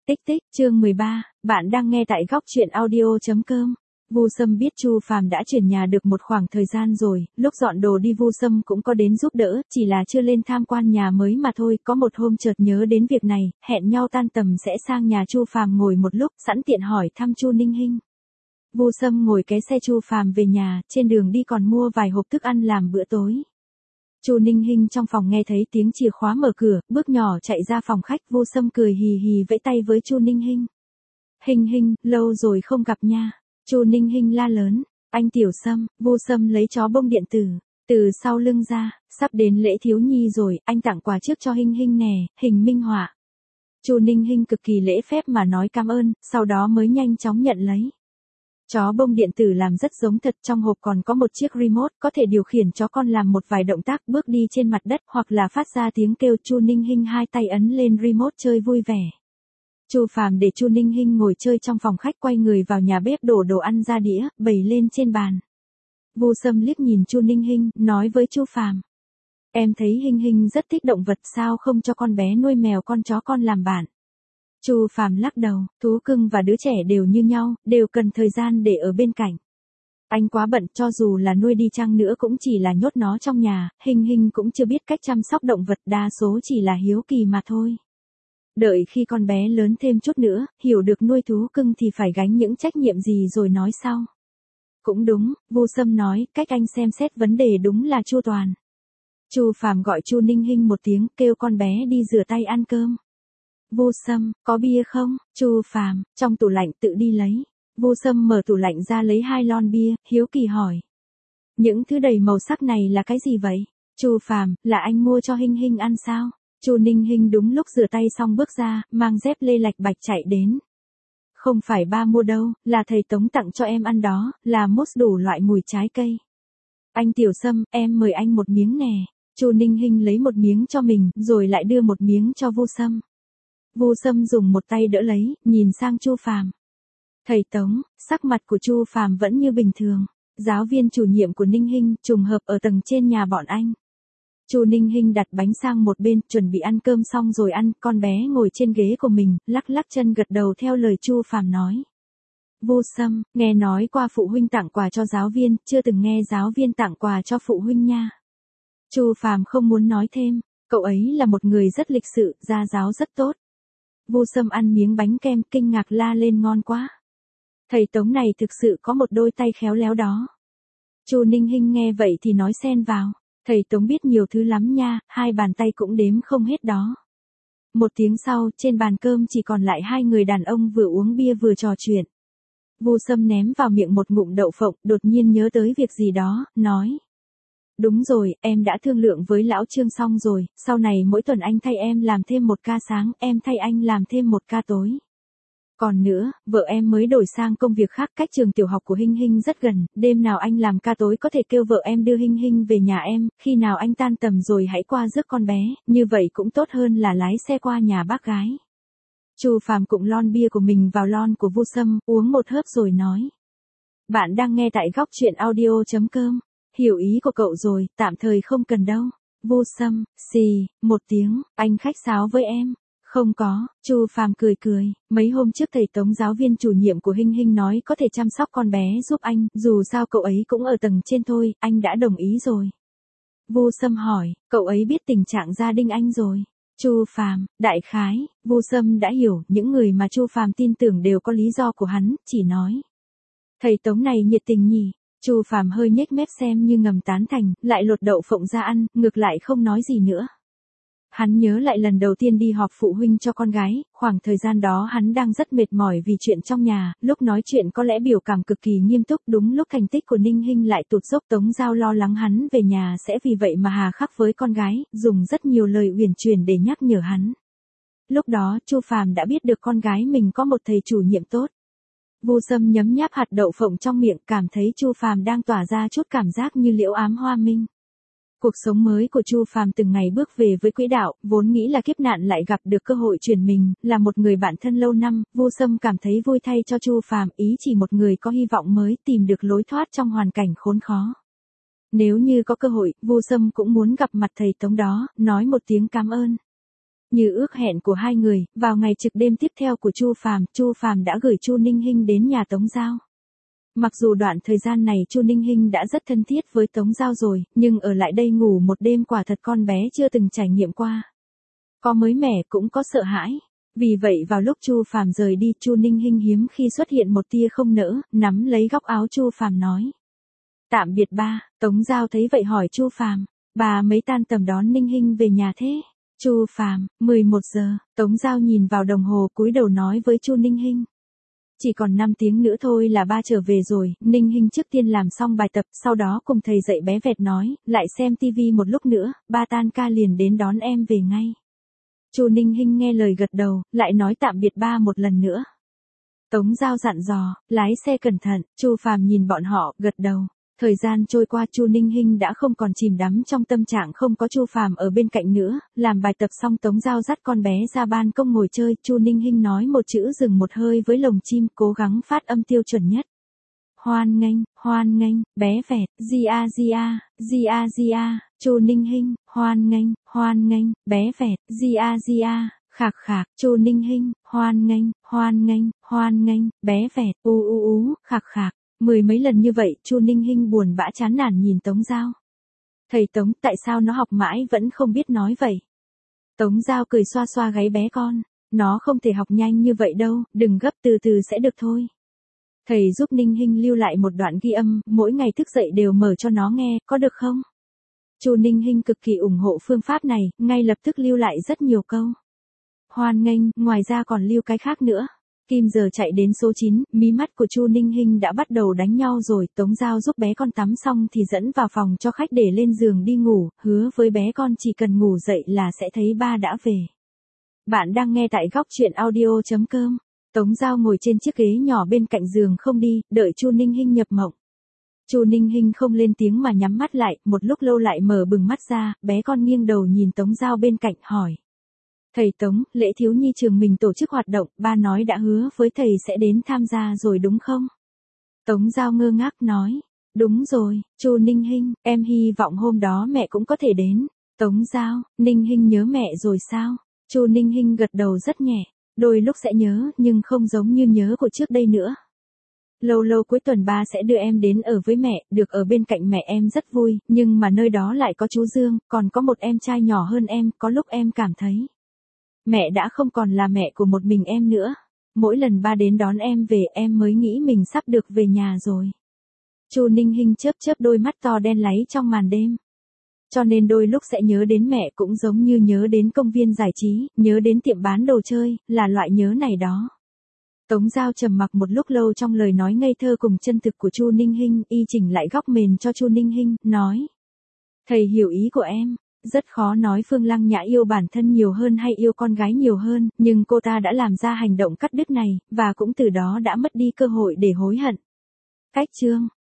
Tích tích, chương 13, bạn đang nghe tại góc truyện audio.com. Vu Sâm biết Chu Phàm đã chuyển nhà được một khoảng thời gian rồi, lúc dọn đồ đi Vu Sâm cũng có đến giúp đỡ, chỉ là chưa lên tham quan nhà mới mà thôi. Có một hôm chợt nhớ đến việc này, hẹn nhau tan tầm sẽ sang nhà Chu Phàm ngồi một lúc, sẵn tiện hỏi thăm Chu Ninh Hinh. Vu Sâm ngồi ké xe Chu Phàm về nhà, trên đường đi còn mua vài hộp thức ăn làm bữa tối. Chu Ninh Hinh trong phòng nghe thấy tiếng chìa khóa mở cửa, bước nhỏ chạy ra phòng khách. Vu Sâm cười hì hì vẫy tay với Chu Ninh Hinh. Hinh Hinh, lâu rồi không gặp nha. Chu Ninh Hinh la lớn. Anh Tiểu Sâm. Vu Sâm lấy chó bông điện tử từ sau lưng ra. Sắp đến lễ thiếu nhi rồi, anh tặng quà trước cho Hinh Hinh nè, hình minh họa. Chu Ninh Hinh cực kỳ lễ phép mà nói cảm ơn, sau đó mới nhanh chóng nhận lấy. Chó bông điện tử làm rất giống thật, trong hộp còn có một chiếc remote, có thể điều khiển chó con làm một vài động tác, bước đi trên mặt đất hoặc là phát ra tiếng kêu. Chu Ninh Hinh hai tay ấn lên remote chơi vui vẻ. Chu Phàm để Chu Ninh Hinh ngồi chơi trong phòng khách, quay người vào nhà bếp đổ đồ ăn ra đĩa, bày lên trên bàn. Vu Sâm liếc nhìn Chu Ninh Hinh, nói với Chu Phàm: Em thấy Hinh Hinh rất thích động vật, sao không cho con bé nuôi mèo con chó con làm bạn? Chu Phàm lắc đầu, thú cưng và đứa trẻ đều như nhau, đều cần thời gian để ở bên cạnh. Anh quá bận, cho dù là nuôi đi chăng nữa cũng chỉ là nhốt nó trong nhà. Hinh Hinh cũng chưa biết cách chăm sóc động vật, đa số chỉ là hiếu kỳ mà thôi. Đợi khi con bé lớn thêm chút nữa, hiểu được nuôi thú cưng thì phải gánh những trách nhiệm gì rồi nói sau. Cũng đúng, Vu Sâm nói, cách anh xem xét vấn đề đúng là chu toàn. Chu Phàm gọi Chu Ninh Hinh một tiếng, kêu con bé đi rửa tay ăn cơm. Vu Sâm, có bia không? Chu Phàm, trong tủ lạnh, tự đi lấy. Vu Sâm mở tủ lạnh ra lấy 2 lon bia, hiếu kỳ hỏi. Những thứ đầy màu sắc này là cái gì vậy? Chu Phàm, là anh mua cho Hinh Hinh ăn sao? Chu Ninh Hinh đúng lúc rửa tay xong bước ra, mang dép lê lạch bạch chạy đến. Không phải ba mua đâu, là thầy Tống tặng cho em ăn đó, là mousse đủ loại mùi trái cây. Anh Tiểu Sâm, em mời anh một miếng nè. Chu Ninh Hinh lấy một miếng cho mình, rồi lại đưa một miếng cho Vu Sâm. Vu Sâm dùng một tay đỡ lấy, nhìn sang Chu Phàm. Thầy Tống, sắc mặt của Chu Phàm vẫn như bình thường. Giáo viên chủ nhiệm của Ninh Hinh, trùng hợp ở tầng trên nhà bọn anh. Chu Ninh Hinh đặt bánh sang một bên, chuẩn bị ăn cơm xong rồi ăn. Con bé ngồi trên ghế của mình, lắc lắc chân gật đầu theo lời Chu Phàm nói. Vu Sâm, nghe nói qua phụ huynh tặng quà cho giáo viên, chưa từng nghe giáo viên tặng quà cho phụ huynh nha. Chu Phàm không muốn nói thêm, cậu ấy là một người rất lịch sự, gia giáo rất tốt. Vu Sâm ăn miếng bánh kem, kinh ngạc la lên ngon quá. Thầy Tống này thực sự có một đôi tay khéo léo đó. Chu Ninh Hinh nghe vậy thì nói xen vào. Thầy Tống biết nhiều thứ lắm nha, 2 bàn tay cũng đếm không hết đó. Một tiếng sau, trên bàn cơm chỉ còn lại 2 người đàn ông vừa uống bia vừa trò chuyện. Vu Sâm ném vào miệng một ngụm đậu phộng, đột nhiên nhớ tới việc gì đó, nói. Đúng rồi, em đã thương lượng với lão Trương xong rồi, sau này mỗi tuần anh thay em làm thêm 1 ca sáng, em thay anh làm thêm 1 ca tối. Còn nữa, vợ em mới đổi sang công việc khác, cách trường tiểu học của Hinh Hinh rất gần, đêm nào anh làm ca tối có thể kêu vợ em đưa Hinh Hinh về nhà em, khi nào anh tan tầm rồi hãy qua rước con bé, như vậy cũng tốt hơn là lái xe qua nhà bác gái. Chu Phàm cụng lon bia của mình vào lon của Vu Sâm, uống một hớp rồi nói. Bạn đang nghe tại góc truyện audio.com. Hiểu ý của cậu rồi, tạm thời không cần đâu. Vu Sâm, xì, một tiếng, anh khách sáo với em. Không có, Chu Phàm cười cười, mấy hôm trước thầy Tống giáo viên chủ nhiệm của Hinh Hinh nói có thể chăm sóc con bé giúp anh, dù sao cậu ấy cũng ở tầng trên thôi, anh đã đồng ý rồi. Vu Sâm hỏi, cậu ấy biết tình trạng gia đình anh rồi. Chu Phàm, đại khái, Vu Sâm đã hiểu, những người mà Chu Phàm tin tưởng đều có lý do của hắn, chỉ nói. Thầy Tống này nhiệt tình nhỉ. Chu Phàm hơi nhếch mép xem như ngầm tán thành, lại lột đậu phộng ra ăn, ngược lại không nói gì nữa. Hắn nhớ lại lần đầu tiên đi họp phụ huynh cho con gái, khoảng thời gian đó hắn đang rất mệt mỏi vì chuyện trong nhà, lúc nói chuyện có lẽ biểu cảm cực kỳ nghiêm túc, đúng lúc thành tích của Ninh Hinh lại tụt dốc. Tống Giao lo lắng hắn về nhà sẽ vì vậy mà hà khắc với con gái, dùng rất nhiều lời uyển chuyển để nhắc nhở hắn. Lúc đó, Chu Phàm đã biết được con gái mình có một thầy chủ nhiệm tốt. Vu Sâm nhấm nháp hạt đậu phộng trong miệng, cảm thấy Chu Phàm đang tỏa ra chút cảm giác như liễu ám hoa minh. Cuộc sống mới của Chu Phàm từng ngày bước về với quỹ đạo, vốn nghĩ là kiếp nạn lại gặp được cơ hội chuyển mình, là một người bạn thân lâu năm, Vu Sâm cảm thấy vui thay cho Chu Phàm, ý chỉ một người có hy vọng mới tìm được lối thoát trong hoàn cảnh khốn khó. Nếu như có cơ hội, Vu Sâm cũng muốn gặp mặt thầy Tống đó, nói một tiếng cảm ơn. Như ước hẹn của hai người, vào ngày trực đêm tiếp theo của Chu Phàm đã gửi Chu Ninh Hinh đến nhà Tống Giao. Mặc dù đoạn thời gian này Chu Ninh Hinh đã rất thân thiết với Tống Giao rồi, nhưng ở lại đây ngủ một đêm quả thật con bé chưa từng trải nghiệm qua. Có mới mẻ cũng có sợ hãi. Vì vậy vào lúc Chu Phàm rời đi, Chu Ninh Hinh hiếm khi xuất hiện một tia không nỡ, nắm lấy góc áo Chu Phàm nói: "Tạm biệt ba." Tống Giao thấy vậy hỏi Chu Phàm: "Bà mấy tan tầm đón Ninh Hinh về nhà thế?" Chu Phàm: 11 giờ. Tống Giao nhìn vào đồng hồ cúi đầu nói với Chu Ninh Hinh: "Chỉ còn 5 tiếng nữa thôi là ba trở về rồi." Ninh Hinh trước tiên làm xong bài tập, sau đó cùng thầy dạy bé vẹt nói: "Lại xem tivi một lúc nữa, ba tan ca liền đến đón em về ngay." Chu Ninh Hinh nghe lời gật đầu, lại nói tạm biệt ba một lần nữa. Tống Giao dặn dò: "Lái xe cẩn thận." Chu Phàm nhìn bọn họ, gật đầu. Thời gian trôi qua, Chu Ninh Hinh đã không còn chìm đắm trong tâm trạng không có Chu Phàm ở bên cạnh nữa, làm bài tập xong Tống Giao dắt con bé ra ban công ngồi chơi, Chu Ninh Hinh nói một chữ dừng một hơi với lồng chim, cố gắng phát âm tiêu chuẩn nhất. Hoan nghênh, bé vẹt, Gia, Chu Ninh Hinh, hoan nghênh, bé vẹt, Gia, khạc khạc, Chu Ninh Hinh, hoan nghênh, bé vẹt, khạc khạc. 10 mấy lần như vậy, Chu Ninh Hinh buồn bã chán nản nhìn Tống Giao. "Thầy Tống, tại sao nó học mãi vẫn không biết nói vậy?" Tống Giao cười xoa xoa gáy bé con: "Nó không thể học nhanh như vậy đâu, đừng gấp, từ từ sẽ được thôi." Thầy giúp Ninh Hinh lưu lại một đoạn ghi âm, mỗi ngày thức dậy đều mở cho nó nghe, có được không? Chu Ninh Hinh cực kỳ ủng hộ phương pháp này, ngay lập tức lưu lại rất nhiều câu. Hoan nghênh, ngoài ra còn lưu cái khác nữa. Kim giờ chạy đến số 9, mí mắt của Chu Ninh Hinh đã bắt đầu đánh nhau rồi, Tống Giao giúp bé con tắm xong thì dẫn vào phòng cho khách để lên giường đi ngủ, hứa với bé con chỉ cần ngủ dậy là sẽ thấy ba đã về. Bạn đang nghe tại góc truyện audio.com. Tống Giao ngồi trên chiếc ghế nhỏ bên cạnh giường không đi, đợi Chu Ninh Hinh nhập mộng. Chu Ninh Hinh không lên tiếng mà nhắm mắt lại, một lúc lâu lại mở bừng mắt ra, bé con nghiêng đầu nhìn Tống Giao bên cạnh hỏi: "Thầy Tống, lễ thiếu nhi trường mình tổ chức hoạt động, ba nói đã hứa với thầy sẽ đến tham gia rồi đúng không?" Tống Giao ngơ ngác nói: "Đúng rồi." Chu Ninh Hinh: "Em hy vọng hôm đó mẹ cũng có thể đến." Tống Giao: "Ninh Hinh nhớ mẹ rồi sao?" Chu Ninh Hinh gật đầu rất nhẹ: "Đôi lúc sẽ nhớ, nhưng không giống như nhớ của trước đây nữa. Lâu lâu cuối tuần ba sẽ đưa em đến ở với mẹ, được ở bên cạnh mẹ em rất vui, nhưng mà nơi đó lại có chú Dương, còn có một em trai nhỏ hơn em, có lúc em cảm thấy mẹ đã không còn là mẹ của một mình em nữa. Mỗi lần ba đến đón em về em mới nghĩ mình sắp được về nhà rồi." Chu Ninh Hinh chớp chớp đôi mắt to đen láy trong màn đêm. "Cho nên đôi lúc sẽ nhớ đến mẹ cũng giống như nhớ đến công viên giải trí, nhớ đến tiệm bán đồ chơi, là loại nhớ này đó." Tống Giao trầm mặc một lúc lâu trong lời nói ngây thơ cùng chân thực của Chu Ninh Hinh, y chỉnh lại góc mền cho Chu Ninh Hinh, nói: "Thầy hiểu ý của em. Rất khó nói Phương Lăng Nhã yêu bản thân nhiều hơn hay yêu con gái nhiều hơn, nhưng cô ta đã làm ra hành động cắt đứt này, và cũng từ đó đã mất đi cơ hội để hối hận." Cách chương